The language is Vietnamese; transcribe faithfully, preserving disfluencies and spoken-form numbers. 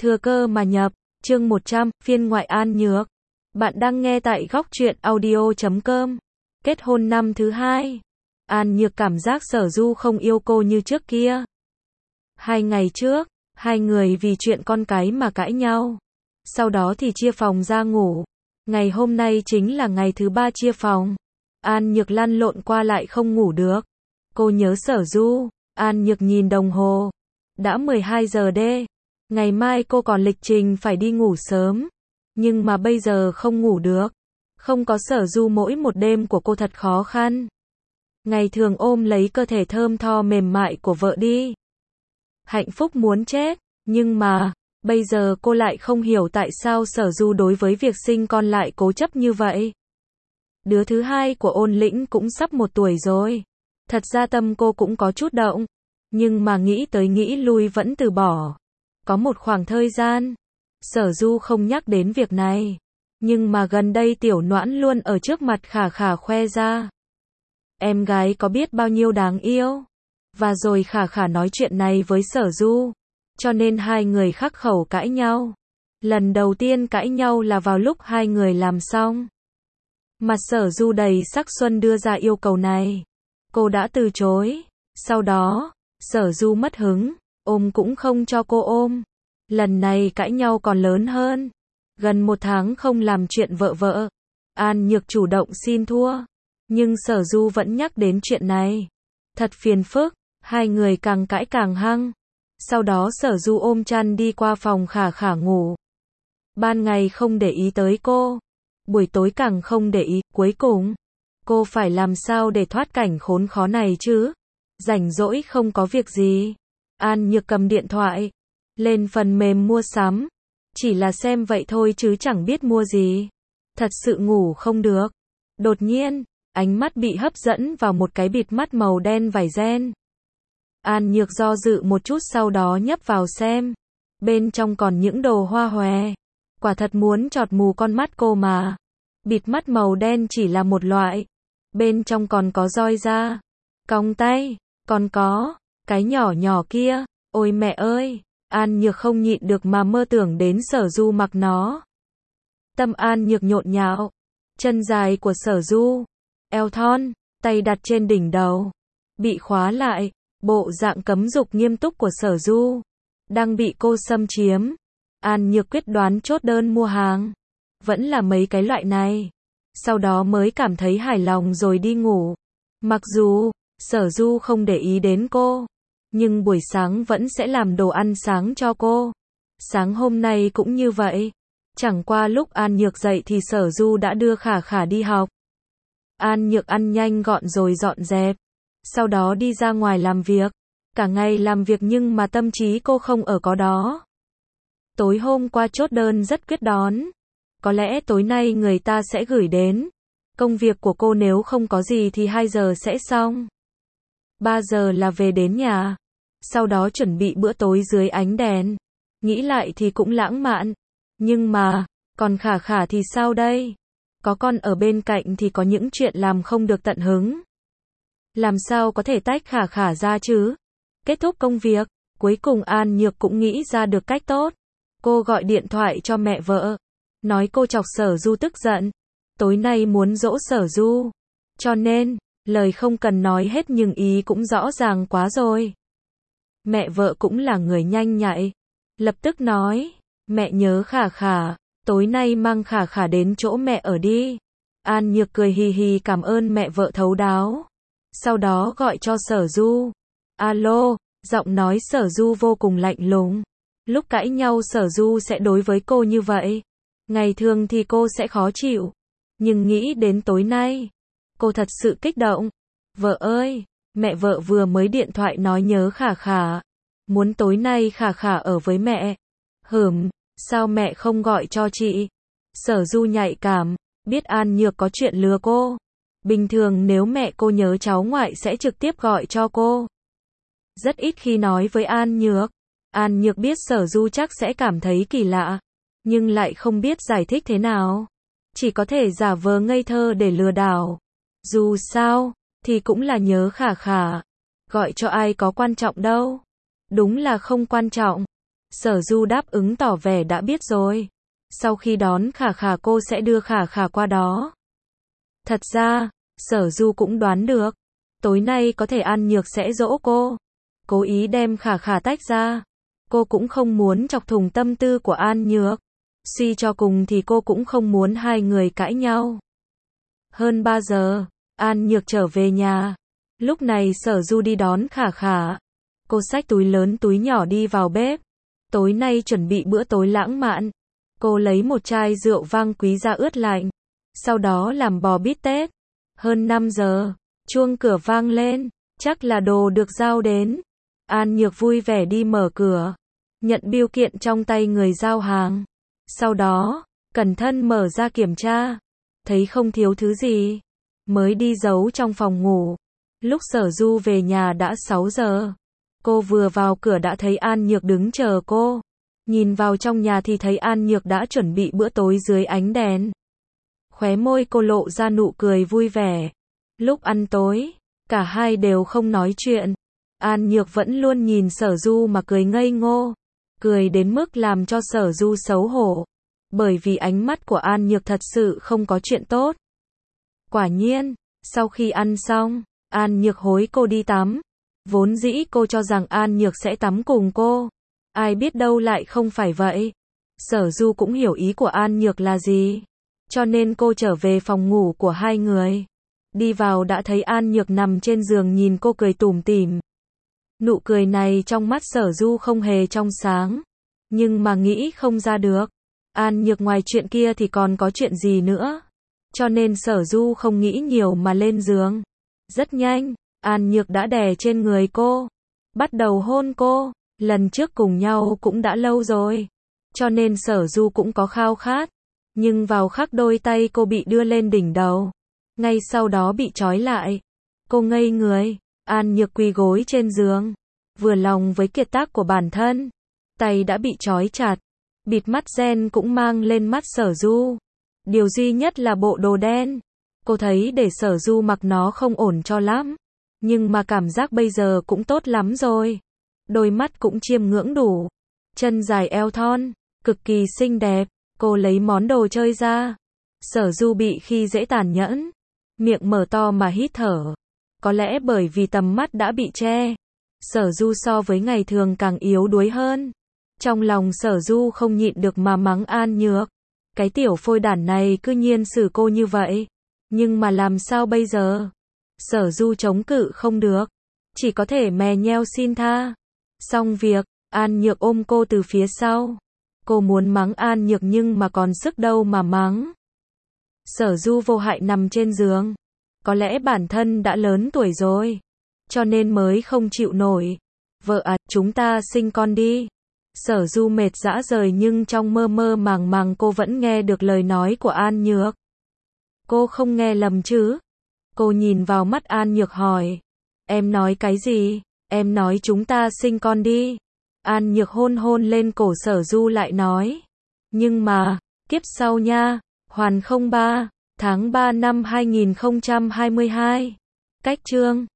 Thừa cơ mà nhập, chương một trăm, phiên ngoại An Nhược. Bạn đang nghe tại góc truyện audio chấm com. Kết hôn năm thứ hai. An Nhược cảm giác Sở Du không yêu cô như trước kia. Hai ngày trước, hai người vì chuyện con cái mà cãi nhau. Sau đó thì chia phòng ra ngủ. Ngày hôm nay chính là ngày thứ ba chia phòng. An Nhược lăn lộn qua lại không ngủ được. Cô nhớ Sở Du. An Nhược nhìn đồng hồ. Đã mười hai giờ đê. Ngày mai cô còn lịch trình phải đi ngủ sớm. Nhưng mà bây giờ không ngủ được. Không có Sở Du mỗi một đêm của cô thật khó khăn. Ngày thường ôm lấy cơ thể thơm tho mềm mại của vợ đi. Hạnh phúc muốn chết. Nhưng mà, bây giờ cô lại không hiểu tại sao Sở Du đối với việc sinh con lại cố chấp như vậy. Đứa thứ hai của Ôn Lĩnh cũng sắp một tuổi rồi. Thật ra tâm cô cũng có chút động. Nhưng mà nghĩ tới nghĩ lui vẫn từ bỏ. Có một khoảng thời gian, Sở Du không nhắc đến việc này. Nhưng mà gần đây Tiểu Noãn luôn ở trước mặt Khả Khả khoe ra. Em gái có biết bao nhiêu đáng yêu. Và rồi Khả Khả nói chuyện này với Sở Du. Cho nên hai người khắc khẩu cãi nhau. Lần đầu tiên cãi nhau là vào lúc hai người làm xong. Mà Sở Du đầy sắc xuân đưa ra yêu cầu này. Cô đã từ chối. Sau đó, Sở Du mất hứng. Ôm cũng không cho cô ôm. Lần này cãi nhau còn lớn hơn. Gần một tháng không làm chuyện vợ vợ. An Nhược chủ động xin thua. Nhưng Sở Du vẫn nhắc đến chuyện này. Thật phiền phức. Hai người càng cãi càng hăng. Sau đó Sở Du ôm chăn đi qua phòng Khả Khả ngủ. Ban ngày không để ý tới cô. Buổi tối càng không để ý. Cuối cùng, cô phải làm sao để thoát cảnh khốn khó này chứ? Rảnh rỗi không có việc gì. An Nhược cầm điện thoại. Lên phần mềm mua sắm. Chỉ là xem vậy thôi chứ chẳng biết mua gì. Thật sự ngủ không được. Đột nhiên, ánh mắt bị hấp dẫn vào một cái bịt mắt màu đen vải ren. An Nhược do dự một chút sau đó nhấp vào xem. Bên trong còn những đồ hoa hòe. Quả thật muốn chọt mù con mắt cô mà. Bịt mắt màu đen chỉ là một loại. Bên trong còn có roi da. Còng tay. Còn có cái nhỏ nhỏ kia. Ôi mẹ ơi. An Nhược không nhịn được mà mơ tưởng đến Sở Du mặc nó. Tâm An Nhược nhộn nhạo. Chân dài của Sở Du. Eo thon. Tay đặt trên đỉnh đầu. Bị khóa lại. Bộ dạng cấm dục nghiêm túc của Sở Du. Đang bị cô xâm chiếm. An Nhược quyết đoán chốt đơn mua hàng. Vẫn là mấy cái loại này. Sau đó mới cảm thấy hài lòng rồi đi ngủ. Mặc dù Sở Du không để ý đến cô. Nhưng buổi sáng vẫn sẽ làm đồ ăn sáng cho cô. Sáng hôm nay cũng như vậy. Chẳng qua lúc An Nhược dậy thì Sở Du đã đưa Khả Khả đi học. An Nhược ăn nhanh gọn rồi dọn dẹp. Sau đó đi ra ngoài làm việc. Cả ngày làm việc nhưng mà tâm trí cô không ở có đó. Tối hôm qua chốt đơn rất quyết đoán. Có lẽ tối nay người ta sẽ gửi đến. Công việc của cô nếu không có gì thì hai giờ sẽ xong. ba giờ là về đến nhà. Sau đó chuẩn bị bữa tối dưới ánh đèn. Nghĩ lại thì cũng lãng mạn. Nhưng mà, còn Khả Khả thì sao đây? Có con ở bên cạnh thì có những chuyện làm không được tận hứng. Làm sao có thể tách Khả Khả ra chứ? Kết thúc công việc, cuối cùng An Nhược cũng nghĩ ra được cách tốt. Cô gọi điện thoại cho mẹ vợ. Nói cô chọc Sở Du tức giận. Tối nay muốn dỗ Sở Du. Cho nên, lời không cần nói hết nhưng ý cũng rõ ràng quá rồi. Mẹ vợ cũng là người nhanh nhạy. Lập tức nói, mẹ nhớ Khả Khả. Tối nay mang Khả Khả đến chỗ mẹ ở đi. An Nhược cười hì hì cảm ơn mẹ vợ thấu đáo. Sau đó gọi cho Sở Du. Alo, giọng nói Sở Du vô cùng lạnh lùng. Lúc cãi nhau Sở Du sẽ đối với cô như vậy. Ngày thường thì cô sẽ khó chịu. Nhưng nghĩ đến tối nay, cô thật sự kích động. Vợ ơi, mẹ vợ vừa mới điện thoại nói nhớ Khả Khả. Muốn tối nay Khả Khả ở với mẹ. Hửm, sao mẹ không gọi cho chị? Sở Du nhạy cảm, biết An Nhược có chuyện lừa cô. Bình thường nếu mẹ cô nhớ cháu ngoại sẽ trực tiếp gọi cho cô. Rất ít khi nói với An Nhược. An Nhược biết Sở Du chắc sẽ cảm thấy kỳ lạ. Nhưng lại không biết giải thích thế nào. Chỉ có thể giả vờ ngây thơ để lừa đảo. Dù sao, thì cũng là nhớ Khả Khả. Gọi cho ai có quan trọng đâu. Đúng là không quan trọng. Sở Du đáp ứng tỏ vẻ đã biết rồi. Sau khi đón Khả Khả cô sẽ đưa Khả Khả qua đó. Thật ra, Sở Du cũng đoán được. Tối nay có thể An Nhược sẽ dỗ cô. Cố ý đem Khả Khả tách ra. Cô cũng không muốn chọc thủng tâm tư của An Nhược. Suy cho cùng thì cô cũng không muốn hai người cãi nhau. Hơn ba giờ, An Nhược trở về nhà. Lúc này Sở Du đi đón Khả Khả. Cô xách túi lớn túi nhỏ đi vào bếp. Tối nay chuẩn bị bữa tối lãng mạn. Cô lấy một chai rượu vang quý ra ướt lạnh. Sau đó làm bò bít tết. Hơn năm giờ, chuông cửa vang lên. Chắc là đồ được giao đến. An Nhược vui vẻ đi mở cửa. Nhận bưu kiện trong tay người giao hàng. Sau đó, cẩn thận mở ra kiểm tra. Thấy không thiếu thứ gì. Mới đi giấu trong phòng ngủ. Lúc Sở Du về nhà đã sáu giờ. Cô vừa vào cửa đã thấy An Nhược đứng chờ cô. Nhìn vào trong nhà thì thấy An Nhược đã chuẩn bị bữa tối dưới ánh đèn. Khóe môi cô lộ ra nụ cười vui vẻ. Lúc ăn tối, cả hai đều không nói chuyện. An Nhược vẫn luôn nhìn Sở Du mà cười ngây ngô. Cười đến mức làm cho Sở Du xấu hổ. Bởi vì ánh mắt của An Nhược thật sự không có chuyện tốt. Quả nhiên, sau khi ăn xong, An Nhược hối cô đi tắm. Vốn dĩ cô cho rằng An Nhược sẽ tắm cùng cô. Ai biết đâu lại không phải vậy. Sở Du cũng hiểu ý của An Nhược là gì. Cho nên cô trở về phòng ngủ của hai người. Đi vào đã thấy An Nhược nằm trên giường nhìn cô cười tủm tỉm. Nụ cười này trong mắt Sở Du không hề trong sáng. Nhưng mà nghĩ không ra được. An Nhược ngoài chuyện kia thì còn có chuyện gì nữa. Cho nên Sở Du không nghĩ nhiều mà lên giường. Rất nhanh, An Nhược đã đè trên người cô. Bắt đầu hôn cô. Lần trước cùng nhau cũng đã lâu rồi. Cho nên Sở Du cũng có khao khát. Nhưng vào khắc đôi tay cô bị đưa lên đỉnh đầu. Ngay sau đó bị trói lại. Cô ngây người. An Nhược quỳ gối trên giường. Vừa lòng với kiệt tác của bản thân. Tay đã bị trói chặt. Bịt mắt ren cũng mang lên mắt Sở Du. Điều duy nhất là bộ đồ đen. Cô thấy để Sở Du mặc nó không ổn cho lắm. Nhưng mà cảm giác bây giờ cũng tốt lắm rồi. Đôi mắt cũng chiêm ngưỡng đủ. Chân dài eo thon. Cực kỳ xinh đẹp. Cô lấy món đồ chơi ra. Sở Du bị khi dễ tàn nhẫn. Miệng mở to mà hít thở. Có lẽ bởi vì tầm mắt đã bị che. Sở Du so với ngày thường càng yếu đuối hơn. Trong lòng Sở Du không nhịn được mà mắng An Nhược. Cái tiểu phôi đản này cứ nhiên xử cô như vậy. Nhưng mà làm sao bây giờ? Sở Du chống cự không được. Chỉ có thể mè nheo xin tha. Xong việc, An Nhược ôm cô từ phía sau. Cô muốn mắng An Nhược nhưng mà còn sức đâu mà mắng. Sở Du vô hại nằm trên giường. Có lẽ bản thân đã lớn tuổi rồi. Cho nên mới không chịu nổi. Vợ à, chúng ta sinh con đi. Sở Du mệt rã rời nhưng trong mơ mơ màng màng cô vẫn nghe được lời nói của An Nhược. Cô không nghe lầm chứ? Cô nhìn vào mắt An Nhược hỏi. Em nói cái gì? Em nói chúng ta sinh con đi. An Nhược hôn hôn lên cổ Sở Du lại nói. Nhưng mà, kiếp sau nha, hoàn không ba, tháng ba năm hai nghìn không trăm hai mươi hai. Cách chương